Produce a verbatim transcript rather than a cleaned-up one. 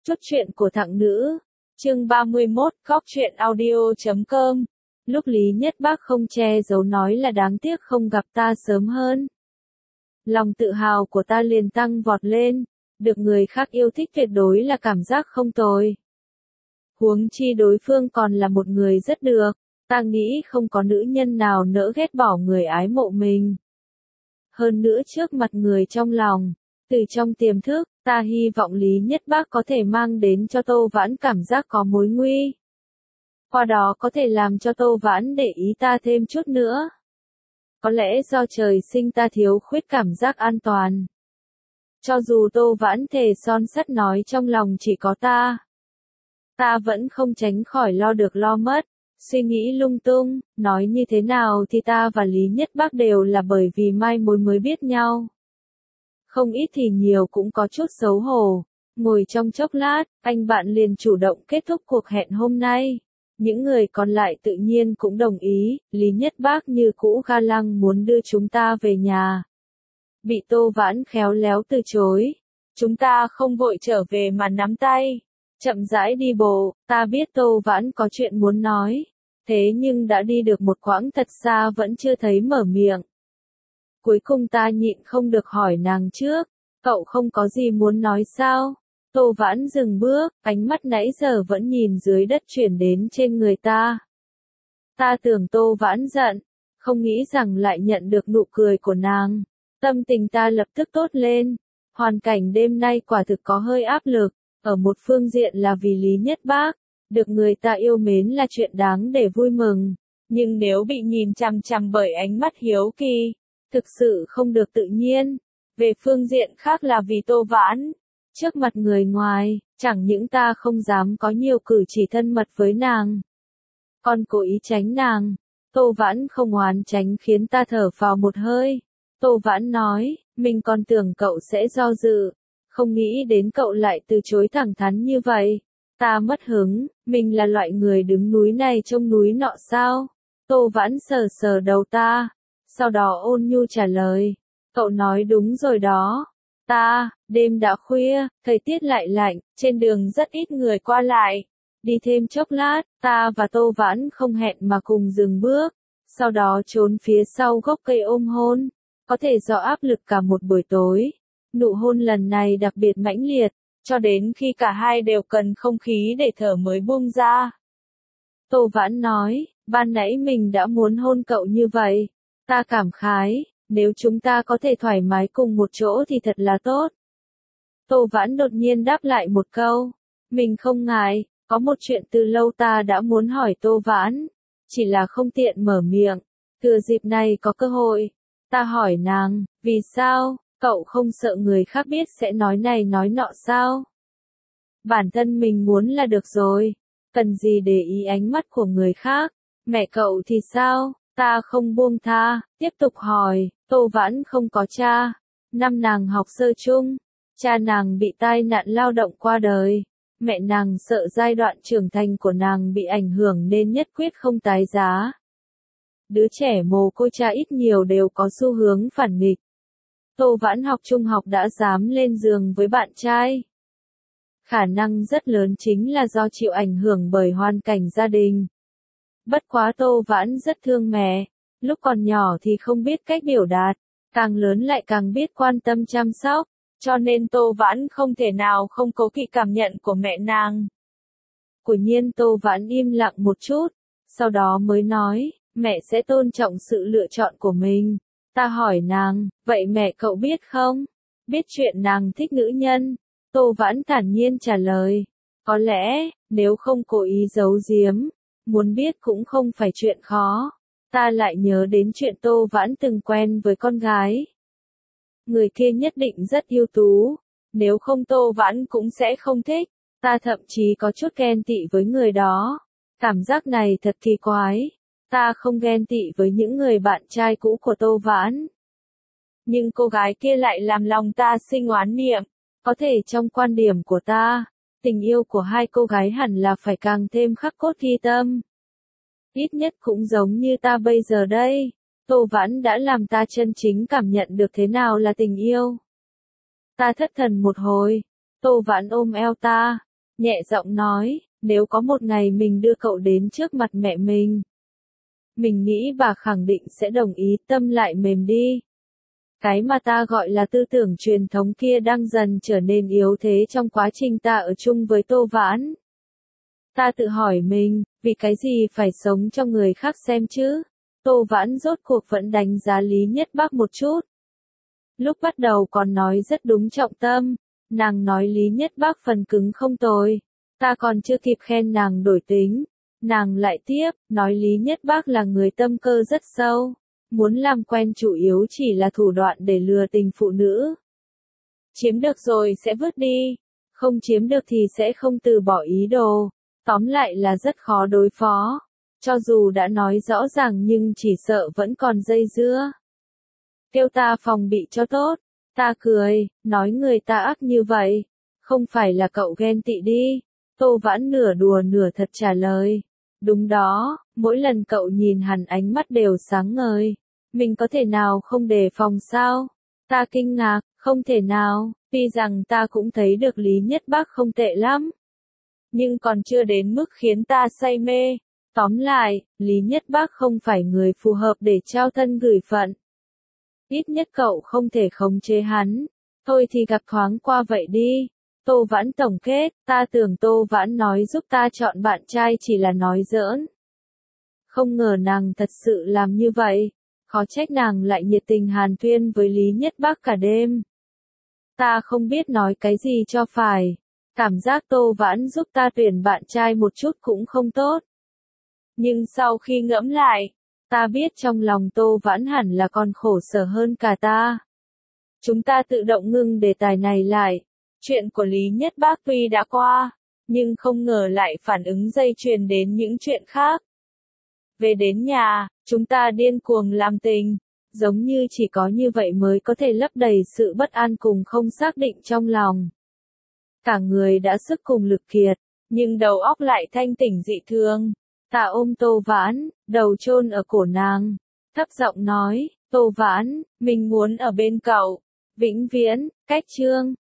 Chốt truyện của thằng nữ. Chương ba mươi mốt, góc truyện audio chấm com. Lúc Lý Nhất Bác không che giấu nói là đáng tiếc không gặp ta sớm hơn. Lòng tự hào của ta liền tăng vọt lên, được người khác yêu thích tuyệt đối là cảm giác không tồi. Huống chi đối phương còn là một người rất được, ta nghĩ không có nữ nhân nào nỡ ghét bỏ người ái mộ mình. Hơn nữa trước mặt người trong lòng, từ trong tiềm thức, ta hy vọng Lý Nhất Bác có thể mang đến cho Tô Vãn cảm giác có mối nguy. Qua đó có thể làm cho Tô Vãn để ý ta thêm chút nữa. Có lẽ do trời sinh ta thiếu khuyết cảm giác an toàn. Cho dù Tô Vãn thề son sắt nói trong lòng chỉ có ta, ta vẫn không tránh khỏi lo được lo mất, suy nghĩ lung tung, nói như thế nào thì ta và Lý Nhất Bác đều là bởi vì mai mối mới biết nhau. Không ít thì nhiều cũng có chút xấu hổ. Ngồi trong chốc lát, anh bạn liền chủ động kết thúc cuộc hẹn hôm nay. Những người còn lại tự nhiên cũng đồng ý, Lý Nhất Bác như cũ ga lăng muốn đưa chúng ta về nhà. Bị Tô Vãn khéo léo từ chối. Chúng ta không vội trở về mà nắm tay. Chậm rãi đi bộ, ta biết Tô Vãn có chuyện muốn nói. Thế nhưng đã đi được một quãng thật xa vẫn chưa thấy mở miệng. Cuối cùng ta nhịn không được hỏi nàng trước, cậu không có gì muốn nói sao? Tô Vãn dừng bước, ánh mắt nãy giờ vẫn nhìn dưới đất chuyển đến trên người ta. Ta tưởng Tô Vãn giận, không nghĩ rằng lại nhận được nụ cười của nàng. Tâm tình ta lập tức tốt lên, hoàn cảnh đêm nay quả thực có hơi áp lực, ở một phương diện là vì Lý Nhất Bác, được người ta yêu mến là chuyện đáng để vui mừng, nhưng nếu bị nhìn chằm chằm bởi ánh mắt hiếu kỳ, thực sự không được tự nhiên. Về phương diện khác là vì Tô Vãn, trước mặt người ngoài, chẳng những ta không dám có nhiều cử chỉ thân mật với nàng, còn cố ý tránh nàng. Tô Vãn không oán tránh khiến ta thở phào một hơi. Tô Vãn nói, mình còn tưởng cậu sẽ do dự, không nghĩ đến cậu lại từ chối thẳng thắn như vậy. Ta mất hứng, mình là loại người đứng núi này trông núi nọ sao? Tô Vãn sờ sờ đầu ta, sau đó ôn nhu trả lời, cậu nói đúng rồi đó. Ta, đêm đã khuya, thời tiết lại lạnh, trên đường rất ít người qua lại. Đi thêm chốc lát, ta và Tô Vãn không hẹn mà cùng dừng bước, sau đó trốn phía sau gốc cây ôm hôn. Có thể do áp lực cả một buổi tối, nụ hôn lần này đặc biệt mãnh liệt, cho đến khi cả hai đều cần không khí để thở mới buông ra. Tô Vãn nói, ban nãy mình đã muốn hôn cậu như vậy. Ta cảm khái, nếu chúng ta có thể thoải mái cùng một chỗ thì thật là tốt. Tô Vãn đột nhiên đáp lại một câu, mình không ngại, có một chuyện từ lâu ta đã muốn hỏi Tô Vãn, chỉ là không tiện mở miệng, thừa dịp này có cơ hội. Ta hỏi nàng, vì sao, cậu không sợ người khác biết sẽ nói này nói nọ sao? Bản thân mình muốn là được rồi, cần gì để ý ánh mắt của người khác, mẹ cậu thì sao? Ta không buông tha, tiếp tục hỏi, Tô Vãn không có cha, năm nàng học sơ chung, cha nàng bị tai nạn lao động qua đời, mẹ nàng sợ giai đoạn trưởng thành của nàng bị ảnh hưởng nên nhất quyết không tái giá. Đứa trẻ mồ côi cha ít nhiều đều có xu hướng phản nghịch. Tô Vãn học trung học đã dám lên giường với bạn trai. Khả năng rất lớn chính là do chịu ảnh hưởng bởi hoàn cảnh gia đình. Bất quá Tô Vãn rất thương mẹ, lúc còn nhỏ thì không biết cách biểu đạt, càng lớn lại càng biết quan tâm chăm sóc, cho nên Tô Vãn không thể nào không cố kỵ cảm nhận của mẹ nàng. Quả nhiên Tô Vãn im lặng một chút, sau đó mới nói, mẹ sẽ tôn trọng sự lựa chọn của mình. Ta hỏi nàng, vậy mẹ cậu biết không? Biết chuyện nàng thích nữ nhân. Tô Vãn thản nhiên trả lời, có lẽ, nếu không cố ý giấu giếm, muốn biết cũng không phải chuyện khó. Ta lại nhớ đến chuyện Tô Vãn từng quen với con gái. Người kia nhất định rất ưu tú, nếu không Tô Vãn cũng sẽ không thích. Ta thậm chí có chút ghen tị với người đó. Cảm giác này thật kỳ quái. Ta không ghen tị với những người bạn trai cũ của Tô Vãn. Nhưng cô gái kia lại làm lòng ta sinh oán niệm. Có thể trong quan điểm của ta, tình yêu của hai cô gái hẳn là phải càng thêm khắc cốt ghi tâm. Ít nhất cũng giống như ta bây giờ đây. Tô Vãn đã làm ta chân chính cảm nhận được thế nào là tình yêu. Ta thất thần một hồi. Tô Vãn ôm eo ta, nhẹ giọng nói, nếu có một ngày mình đưa cậu đến trước mặt mẹ mình. Mình nghĩ bà khẳng định sẽ đồng ý, tâm lại mềm đi. Cái mà ta gọi là tư tưởng truyền thống kia đang dần trở nên yếu thế trong quá trình ta ở chung với Tô Vãn. Ta tự hỏi mình, vì cái gì phải sống cho người khác xem chứ? Tô Vãn rốt cuộc vẫn đánh giá Lý Nhất Bác một chút. Lúc bắt đầu còn nói rất đúng trọng tâm, nàng nói Lý Nhất Bác phần cứng không tồi. Ta còn chưa kịp khen nàng đổi tính. Nàng lại tiếp, nói Lý Nhất Bác là người tâm cơ rất sâu. Muốn làm quen chủ yếu chỉ là thủ đoạn để lừa tình phụ nữ. Chiếm được rồi sẽ vứt đi, không chiếm được thì sẽ không từ bỏ ý đồ. Tóm lại là rất khó đối phó. Cho dù đã nói rõ ràng nhưng chỉ sợ vẫn còn dây dưa. Kêu ta phòng bị cho tốt. Ta cười, nói người ta ác như vậy. Không phải là cậu ghen tị đi. Tô Vãn nửa đùa nửa thật trả lời. Đúng đó, mỗi lần cậu nhìn hắn ánh mắt đều sáng ngời. Mình có thể nào không đề phòng sao? Ta kinh ngạc, không thể nào, tuy rằng ta cũng thấy được Lý Nhất Bác không tệ lắm. Nhưng còn chưa đến mức khiến ta say mê. Tóm lại, Lý Nhất Bác không phải người phù hợp để trao thân gửi phận. Ít nhất cậu không thể khống chế hắn. Thôi thì gặp thoáng qua vậy đi. Tô Vãn tổng kết, ta tưởng Tô Vãn nói giúp ta chọn bạn trai chỉ là nói giỡn. Không ngờ nàng thật sự làm như vậy. Khó trách nàng lại nhiệt tình hàn huyên với Lý Nhất Bác cả đêm. Ta không biết nói cái gì cho phải. Cảm giác Tô Vãn giúp ta tuyển bạn trai một chút cũng không tốt. Nhưng sau khi ngẫm lại, ta biết trong lòng Tô Vãn hẳn là còn khổ sở hơn cả ta. Chúng ta tự động ngưng đề tài này lại. Chuyện của Lý Nhất Bác tuy đã qua, nhưng không ngờ lại phản ứng dây chuyền đến những chuyện khác. Về đến nhà, chúng ta điên cuồng làm tình, giống như chỉ có như vậy mới có thể lấp đầy sự bất an cùng không xác định trong lòng. Cả người đã sức cùng lực kiệt, nhưng đầu óc lại thanh tỉnh dị thường. Ta ôm Tô Vãn, đầu chôn ở cổ nàng, thấp giọng nói, Tô Vãn, mình muốn ở bên cậu, vĩnh viễn, cách chương.